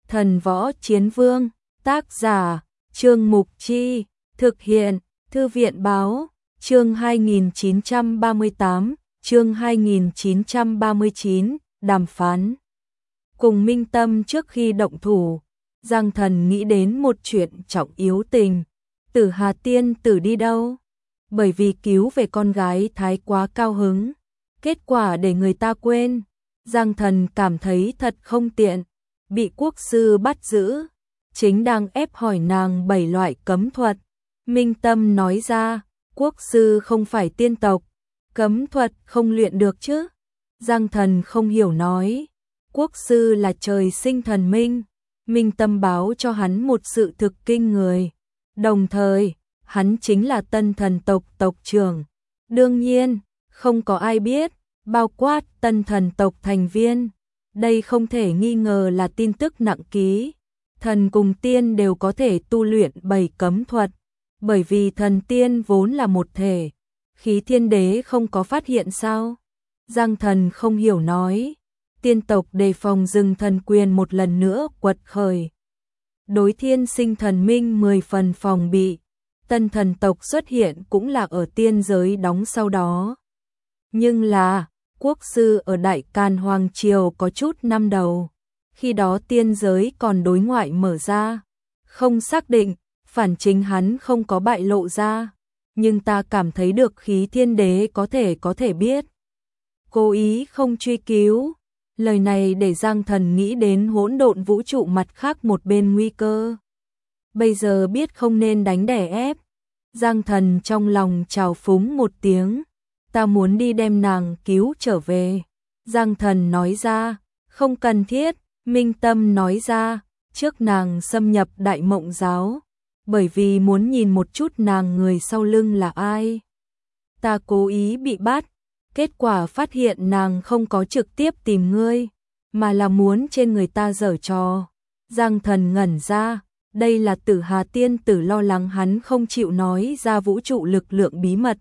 Thần Võ Chiến Vương, tác giả, Trương Mục Chi, thực hiện, Thư viện Báo, chương 2938, chương 2939, đàm phán. Cùng Minh Tâm trước khi động thủ, Giang Thần nghĩ đến một chuyện trọng yếu tình. Tử Hà Tiên Tử đi đâu? Bởi vì cứu về con gái thái quá cao hứng, kết quả để người ta quên. Giang Thần cảm thấy thật không tiện, bị quốc sư bắt giữ, chính đang ép hỏi nàng 7 loại cấm thuật. Minh Tâm nói ra, quốc sư không phải tiên tộc, cấm thuật không luyện được chứ? Giang Thần không hiểu nói, quốc sư là trời sinh thần minh. Minh Tâm báo cho hắn một sự thực kinh người, đồng thời, hắn chính là tân thần tộc tộc trưởng. Đương nhiên, không có ai biết, bao quát tân thần tộc thành viên. Đây không thể nghi ngờ là tin tức nặng ký. Thần cùng tiên đều có thể tu luyện 7 cấm thuật, bởi vì thần tiên vốn là một thể. Khí Thiên Đế không có phát hiện sao? Giang Thần không hiểu nói, tiên tộc đề phòng rừng thần quyền một lần nữa quật khởi. Đối thiên sinh thần minh 10 phần phòng bị, tân thần tộc xuất hiện cũng là ở tiên giới đóng sau đó. Nhưng là, quốc sư ở Đại Càn Hoàng Triều có chút năm đầu, khi đó tiên giới còn đối ngoại mở ra, không xác định, phản chính hắn không có bại lộ ra, nhưng ta cảm thấy được Khí Thiên Đế có thể biết. Cố ý không truy cứu, lời này để Giang Thần nghĩ đến hỗn độn vũ trụ mặt khác một bên nguy cơ. Bây giờ biết không nên đánh đè ép, Giang Thần trong lòng trào phúng một tiếng, ta muốn đi đem nàng cứu trở về. Giang Thần nói ra, không cần thiết. Minh Tâm nói ra, trước nàng xâm nhập Đại Mộng Giáo, bởi vì muốn nhìn một chút nàng người sau lưng là ai. Ta cố ý bị bắt, kết quả phát hiện nàng không có trực tiếp tìm ngươi, mà là muốn trên người ta giở trò. Giang Thần ngẩn ra, đây là Tử Hà Tiên Tử lo lắng hắn không chịu nói ra vũ trụ lực lượng bí mật.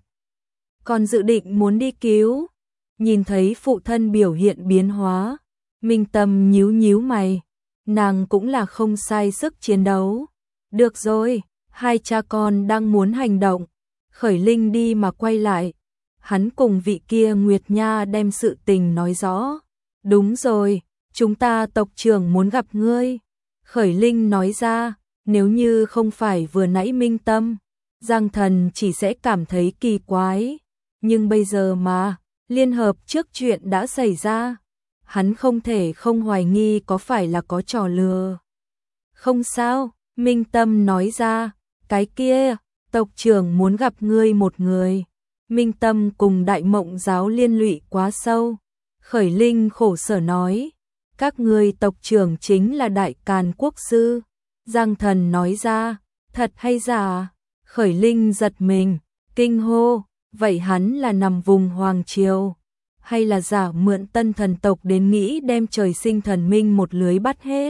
Còn dự định muốn đi cứu, nhìn thấy phụ thân biểu hiện biến hóa. Minh Tâm nhíu nhíu mày, nàng cũng là không sai sức chiến đấu. Được rồi, hai cha con đang muốn hành động, Khởi Linh đi mà quay lại. Hắn cùng vị kia Nguyệt Nha đem sự tình nói rõ. Đúng rồi, chúng ta tộc trưởng muốn gặp ngươi. Khởi Linh nói ra, nếu như không phải vừa nãy Minh Tâm, Giang Thần chỉ sẽ cảm thấy kỳ quái. Nhưng bây giờ mà, liên hợp trước chuyện đã xảy ra, hắn không thể không hoài nghi có phải là có trò lừa. Không sao, Minh Tâm nói ra, cái kia, tộc trưởng muốn gặp ngươi một người. Minh Tâm cùng Đại Mộng Giáo liên lụy quá sâu. Khởi Linh khổ sở nói, các ngươi tộc trưởng chính là Đại Càn quốc sư. Giang Thần nói ra, thật hay giả? Khởi Linh giật mình, kinh hô, vậy hắn là nằm vùng Hoàng Triều, hay là giả mượn tân thần tộc đến nghĩ đem trời sinh thần minh một lưới bắt hết?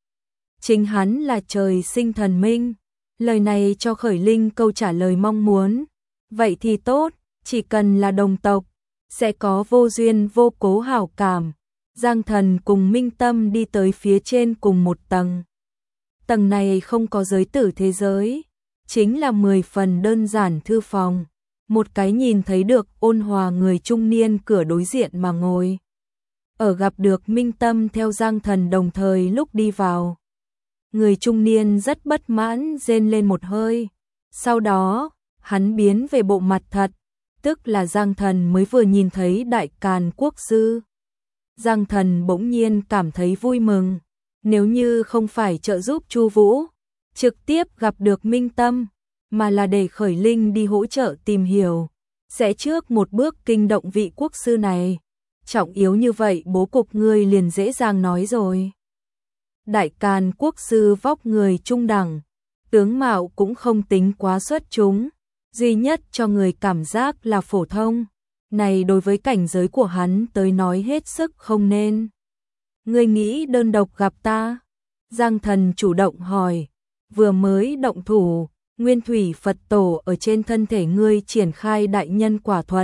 Chính hắn là trời sinh thần minh. Lời này cho Khởi Linh câu trả lời mong muốn. Vậy thì tốt, chỉ cần là đồng tộc, sẽ có vô duyên vô cố hảo cảm. Giang Thần cùng Minh Tâm đi tới phía trên cùng một tầng. Tầng này không có giới tử thế giới, chính là 10 phần đơn giản thư phòng. Một cái nhìn thấy được ôn hòa người trung niên cửa đối diện mà ngồi. Ở gặp được Minh Tâm theo Giang Thần đồng thời lúc đi vào. Người trung niên rất bất mãn rên lên một hơi. Sau đó, hắn biến về bộ mặt thật, tức là Giang Thần mới vừa nhìn thấy Đại Càn quốc sư. Giang Thần bỗng nhiên cảm thấy vui mừng. Nếu như không phải trợ giúp Chu Vũ, trực tiếp gặp được Minh Tâm, mà là để Khởi Linh đi hỗ trợ tìm hiểu, sẽ trước một bước kinh động vị quốc sư này. Trọng yếu như vậy bố cục ngươi liền dễ dàng nói rồi. Đại Càn quốc sư vóc người trung đẳng, tướng mạo cũng không tính quá xuất chúng, duy nhất cho người cảm giác là phổ thông. Này đối với cảnh giới của hắn tới nói hết sức không nên. Ngươi nghĩ đơn độc gặp ta? Giang Thần chủ động hỏi, vừa mới động thủ, Nguyên Thủy Phật Tổ ở trên thân thể ngươi triển khai đại nhân quả thuật.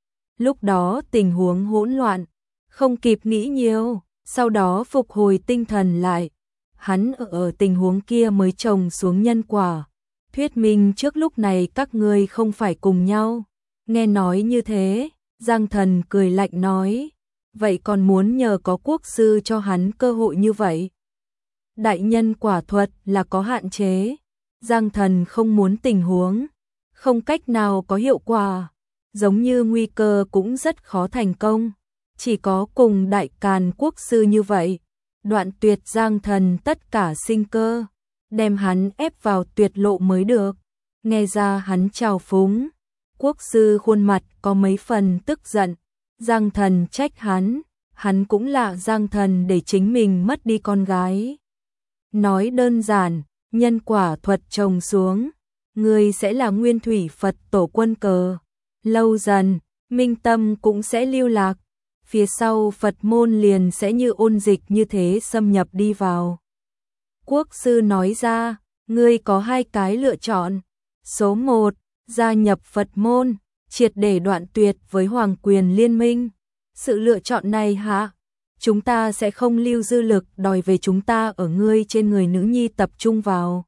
Lúc đó tình huống hỗn loạn, không kịp nghĩ nhiều, sau đó phục hồi tinh thần lại. hắn ở tình huống kia mới trồng xuống nhân quả. Thuyết minh trước lúc này các ngươi không phải cùng nhau. Nghe nói như thế, Giang Thần cười lạnh nói, vậy còn muốn nhờ có quốc sư cho hắn cơ hội như vậy. Đại nhân quả thuật là có hạn chế. Giang Thần không muốn tình huống không cách nào có hiệu quả, giống như nguy cơ cũng rất khó thành công. Chỉ có cùng Đại Càn quốc sư như vậy, đoạn tuyệt Giang Thần tất cả sinh cơ, đem hắn ép vào tuyệt lộ mới được. Nghe ra hắn trào phúng, quốc sư khuôn mặt có mấy phần tức giận. Giang Thần trách hắn cũng là Giang Thần để chính mình mất đi con gái. Nói đơn giản, nhân quả thuật trồng xuống, ngươi sẽ là nguyên thủy Phật tổ quân cờ. Lâu dần, minh tâm cũng sẽ lưu lạc. Phía sau Phật môn liền sẽ như ôn dịch như thế xâm nhập đi vào. Quốc sư nói ra, ngươi có hai cái lựa chọn. Số 1, gia nhập Phật môn, triệt để đoạn tuyệt với Hoàng Quyền Liên minh. Sự lựa chọn này hả? Chúng ta sẽ không lưu dư lực đòi về chúng ta ở ngươi trên người nữ nhi tập trung vào.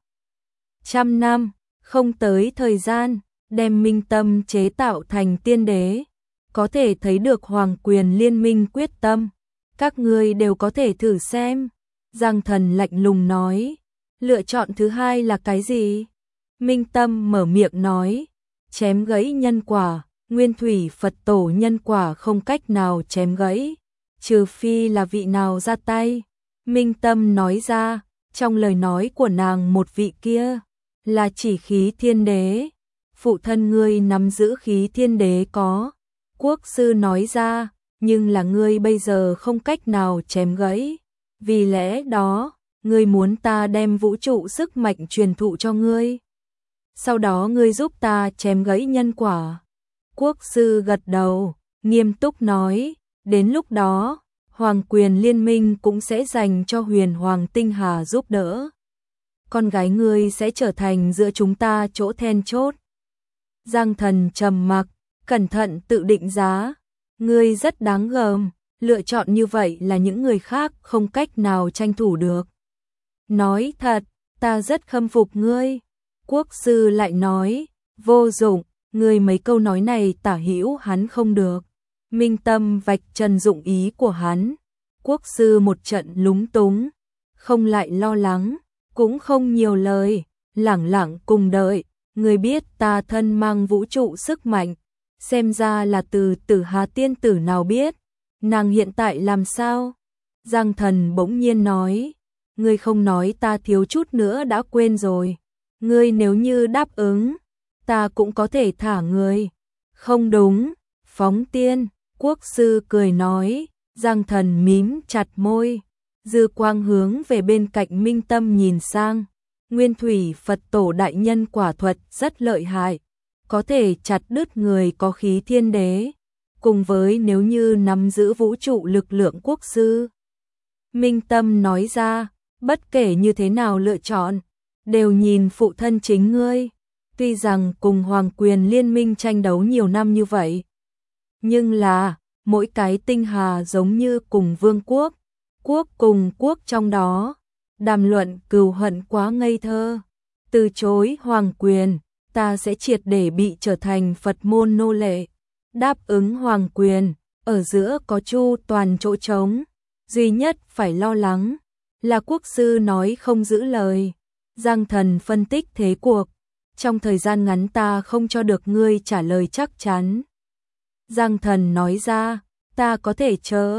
100 năm, không tới thời gian, đem minh tâm chế tạo thành tiên đế. Có thể thấy được Hoàng Quyền Liên minh quyết tâm. Các ngươi đều có thể thử xem. Giang Thần lạnh lùng nói. Lựa chọn thứ hai là cái gì? Minh Tâm mở miệng nói. Chém gãy nhân quả. Nguyên thủy Phật tổ nhân quả không cách nào chém gãy, trừ phi là vị nào ra tay. Minh Tâm nói ra, trong lời nói của nàng một vị kia là chỉ khí thiên đế. Phụ thân ngươi nắm giữ khí thiên đế có. Quốc sư nói ra, nhưng là ngươi bây giờ không cách nào chém gãy. Vì lẽ đó, ngươi muốn ta đem vũ trụ sức mạnh truyền thụ cho ngươi. Sau đó ngươi giúp ta chém gãy nhân quả. Quốc sư gật đầu, nghiêm túc nói, đến lúc đó, Hoàng Quyền Liên minh cũng sẽ dành cho Huyền Hoàng Tinh Hà giúp đỡ. Con gái ngươi sẽ trở thành giữa chúng ta chỗ then chốt. Giang Thần trầm mặc, cẩn thận tự định giá, ngươi rất đáng gờm, lựa chọn như vậy là những người khác không cách nào tranh thủ được. Nói thật, ta rất khâm phục ngươi. Quốc sư lại nói, vô dụng. Người mấy câu nói này tả hữu hắn không được. Minh Tâm vạch trần dụng ý của hắn. Quốc sư một trận lúng túng, không lại lo lắng, cũng không nhiều lời, lẳng lặng cùng đợi. Người biết ta thân mang vũ trụ sức mạnh, xem ra là từ Tử Hà tiên tử nào biết, nàng hiện tại làm sao? Giang Thần bỗng nhiên nói, ngươi không nói ta thiếu chút nữa đã quên rồi. Ngươi nếu như đáp ứng, ta cũng có thể thả người. Không đúng, phóng tiên, quốc sư cười nói. Giang Thần mím chặt môi, dư quang hướng về bên cạnh Minh Tâm nhìn sang. Nguyên thủy Phật tổ đại nhân quả thuật rất lợi hại, có thể chặt đứt người có khí thiên đế, cùng với nếu như nắm giữ vũ trụ lực lượng quốc sư. Minh Tâm nói ra, bất kể như thế nào lựa chọn, đều nhìn phụ thân chính ngươi. Tuy rằng cùng Hoàng Quyền Liên minh tranh đấu nhiều năm như vậy, nhưng là mỗi cái tinh hà giống như cùng vương quốc, quốc cùng quốc trong đó, đàm luận cừu hận quá ngây thơ. Từ chối Hoàng Quyền, ta sẽ triệt để bị trở thành Phật môn nô lệ. Đáp ứng Hoàng Quyền, ở giữa có chu toàn chỗ trống, duy nhất phải lo lắng là quốc sư nói không giữ lời. Giang Thần phân tích thế cuộc, trong thời gian ngắn ta không cho được ngươi trả lời chắc chắn. Giang Thần nói ra, ta có thể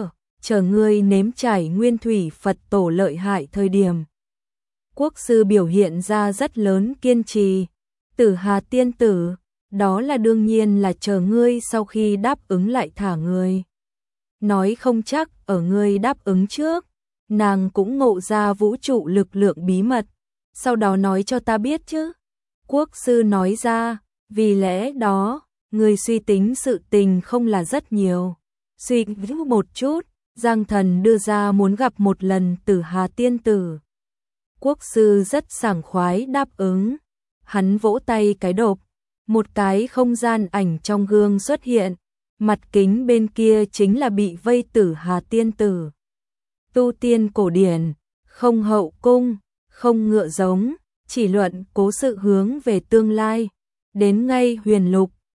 chờ ngươi nếm trải nguyên thủy Phật tổ lợi hại thời điểm. Quốc sư biểu hiện ra rất lớn kiên trì. Tử Hà tiên tử, đó là đương nhiên là chờ ngươi sau khi đáp ứng lại thả ngươi. Nói không chắc ở ngươi đáp ứng trước, nàng cũng ngộ ra vũ trụ lực lượng bí mật, sau đó nói cho ta biết chứ. Quốc sư nói ra, vì lẽ đó, ngươi suy tính sự tình không là rất nhiều. Suy nghĩ một chút, Giang Thần đưa ra muốn gặp một lần Tử Hà tiên tử. Quốc sư rất sảng khoái đáp ứng. Hắn vỗ tay cái đột, một cái không gian ảnh trong gương xuất hiện, mặt kính bên kia chính là bị vây Tử Hà tiên tử. Tu tiên cổ điển, không hậu cung, không ngựa giống, chỉ luận cố sự hướng về tương lai. Đến ngay Huyền Lục,